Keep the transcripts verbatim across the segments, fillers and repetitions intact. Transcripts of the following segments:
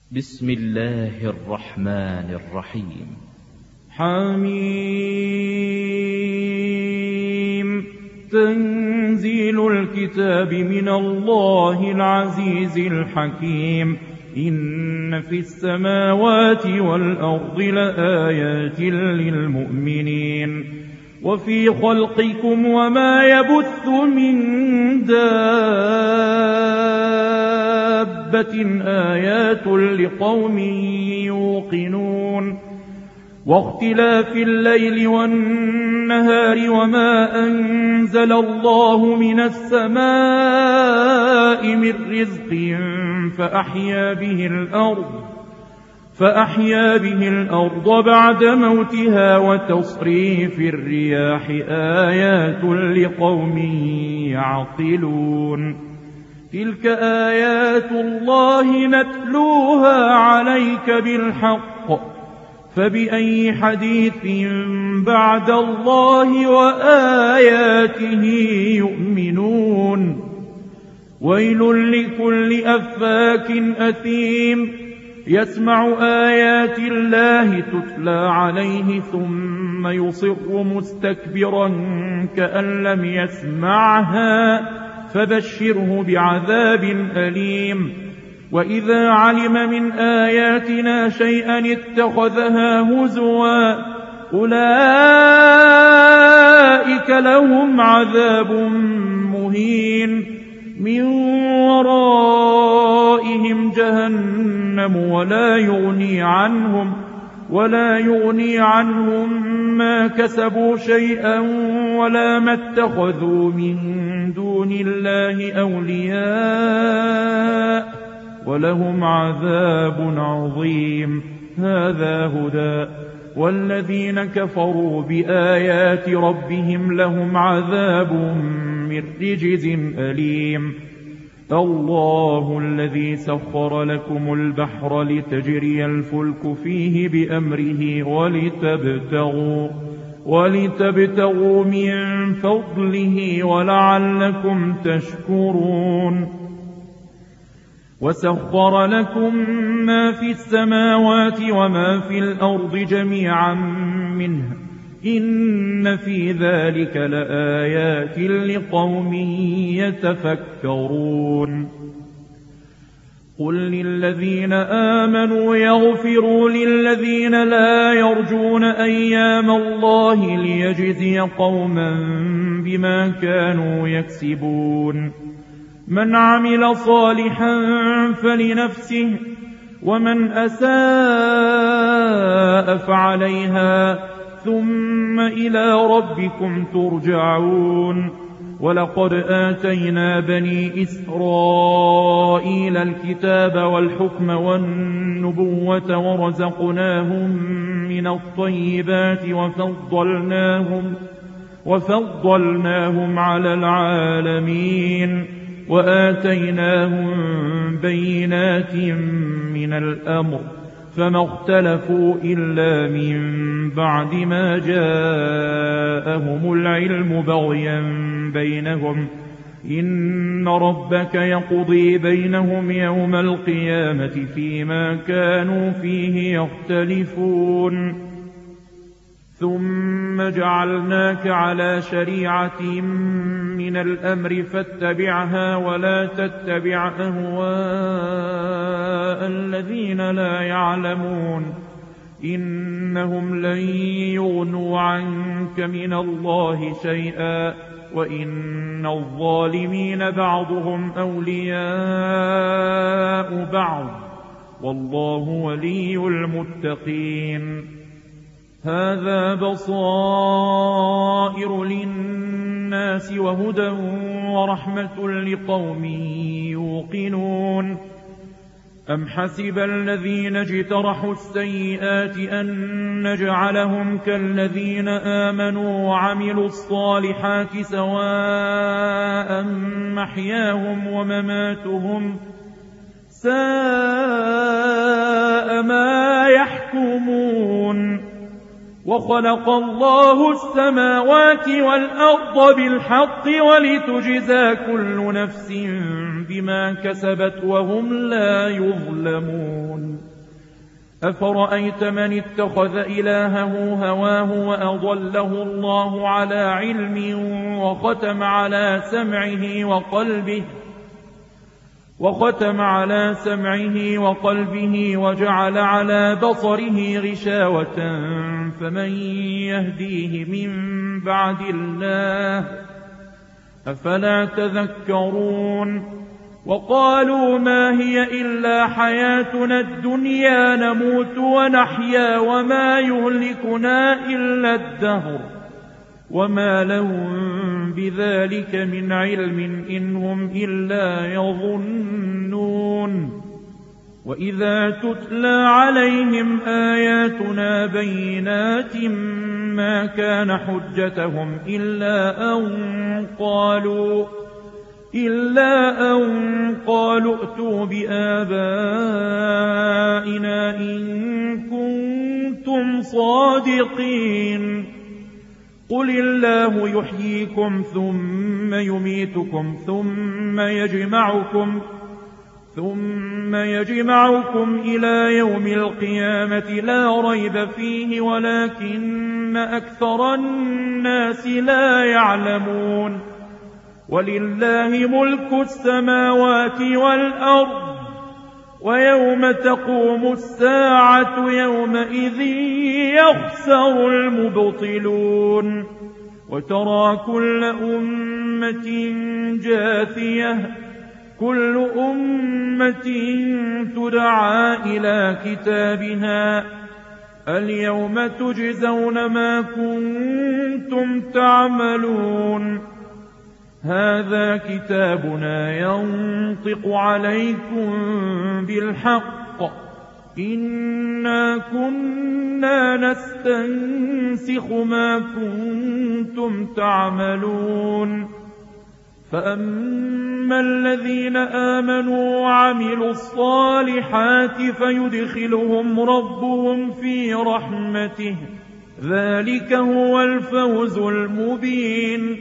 بسم الله الرحمن الرحيم. حميم. تنزيل الكتاب من الله العزيز الحكيم. إن في السماوات والأرض لآيات للمؤمنين وفي خلقكم وما يبث من دابة آيات لقوم يوقنون واختلاف الليل والنهار وما أنزل الله من السماء من رزق فأحيا به الأرض فأحيا به الأرض بعد موتها وتصريف الرياح آيات لقوم يعقلون. تلك آيات الله نتلوها عليك بالحق فبأي حديث بعد الله وآياته يؤمنون. ويل لكل أفاك أثيم يسمع آيات الله تتلى عليه ثم يصر مستكبرا كأن لم يسمعها فبشره بعذاب أليم. وإذا علم من آياتنا شيئا اتخذها هزوا أولئك لهم عذاب مهين من ورائهم جهنم ولا يغني عنهم ولا يغني عنهم ما كسبوا شيئا ولا ما اتخذوا من دون الله أولياء ولهم عذاب عظيم. هذا هدى والذين كفروا بآيات ربهم لهم عذاب من رجز أليم. الله الذي سخر لكم البحر لتجري الفلك فيه بأمره ولتبتغوا, ولتبتغوا من فضله ولعلكم تشكرون. وسخر لكم ما في السماوات وما في الأرض جميعا منه إن في ذلك لآيات لقوم يتفكرون. قل للذين آمنوا يغفروا للذين لا يرجون أيام الله ليجزي قوما بما كانوا يكسبون. من عمل صالحا فلنفسه ومن أساء فعليها ثم إلى ربكم ترجعون. ولقد آتينا بني إسرائيل الكتاب والحكم والنبوة ورزقناهم من الطيبات وفضلناهم, وفضلناهم على العالمين وآتيناهم بينات من الأمر فما اختلفوا إلا من بعد ما جاءهم العلم بغيا بينهم. إن ربك يقضي بينهم يوم القيامة فيما كانوا فيه يختلفون. ثم جعلناك على شريعة من الأمر فاتبعها ولا تتبع أهواء الذين لا يعلمون إنهم لن يغنوا عنك من الله شيئا وإن الظالمين بعضهم أولياء بعض والله ولي المتقين. هذا بصائر للناس وهدى ورحمة لقوم يوقنون. أم حسب الذين اجترحوا السيئات أن نجعلهم كالذين آمنوا وعملوا الصالحات سواء محياهم ومماتهم ساء ما يحكمون. وخلق الله السماوات والأرض بالحق ولتجزى كل نفس بما كسبت وهم لا يظلمون أفرأيت من اتخذ إلهه هواه وأضله الله على علم وختم على سمعه وقلبه وختم على سمعه وقلبه وجعل على بصره غشاوة فمن يهديه من بعد الله أفلا تذكرون وقالوا ما هي إلا حياتنا الدنيا نموت ونحيا وما يهلكنا إلا الدهر وما لهم بذلك من علم إن هم إلا يظنون وإذا تتلى عليهم آياتنا بينات ما كان حجتهم إلا أن قالوا إلا أن قالوا ائتوا بآبائنا إن كنتم صادقين قل الله يحييكم ثم يميتكم ثم يجمعكم ثم يجمعكم إلى يوم القيامة لا ريب فيه ولكن أكثر الناس لا يعلمون ولله ملك السماوات والأرض ويوم تقوم الساعة يومئذ يخسر المبطلون وترى كل أمة جاثية كل أمة تدعى إلى كتابها اليوم تجزون ما كنتم تعملون هذا كتابنا ينطق عليكم بالحق إنا كنا نستنسخ ما كنتم تعملون فأما الذين آمنوا وعملوا الصالحات فيدخلهم ربهم في رحمته ذلك هو الفوز المبين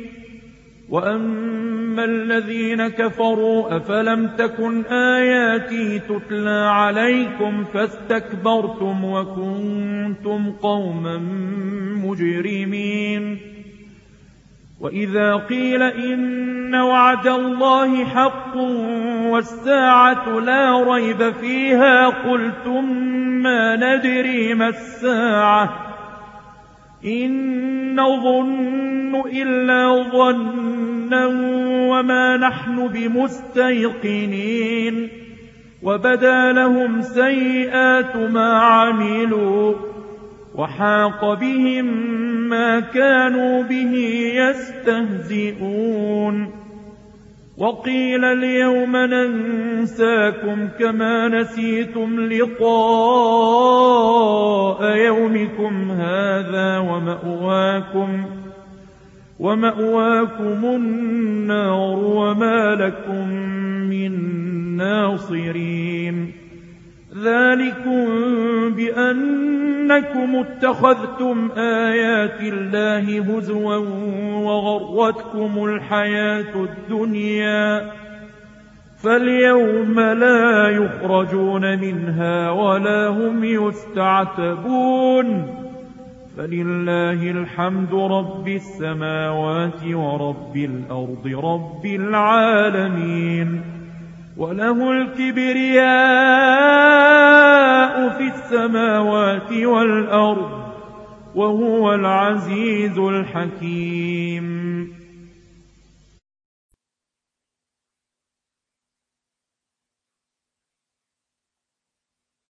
وأما الذين كفروا أفلم تكن آياتي تتلى عليكم فاستكبرتم وكنتم قوما مجرمين وإذا قيل إن وعد الله حق والساعة لا ريب فيها قلتم ما ندري ما الساعة إن نظن إلا ظنا وما نحن بمستيقنين وبدا لهم سيئات ما عملوا وحاق بهم ما كانوا به يستهزئون وقيل اليوم ننساكم كما نسيتم لقاء يومكم هذا ومأواكم ومأواكم النار وما لكم من ناصرين ذلكم بأنكم اتخذتم آيات الله هزوا وغرتكم الحياة الدنيا فاليوم لا يخرجون منها ولا هم يستعتبون فلله الحمد رب السماوات ورب الأرض رب العالمين وله الكبرياء في السماوات والأرض وهو العزيز الحكيم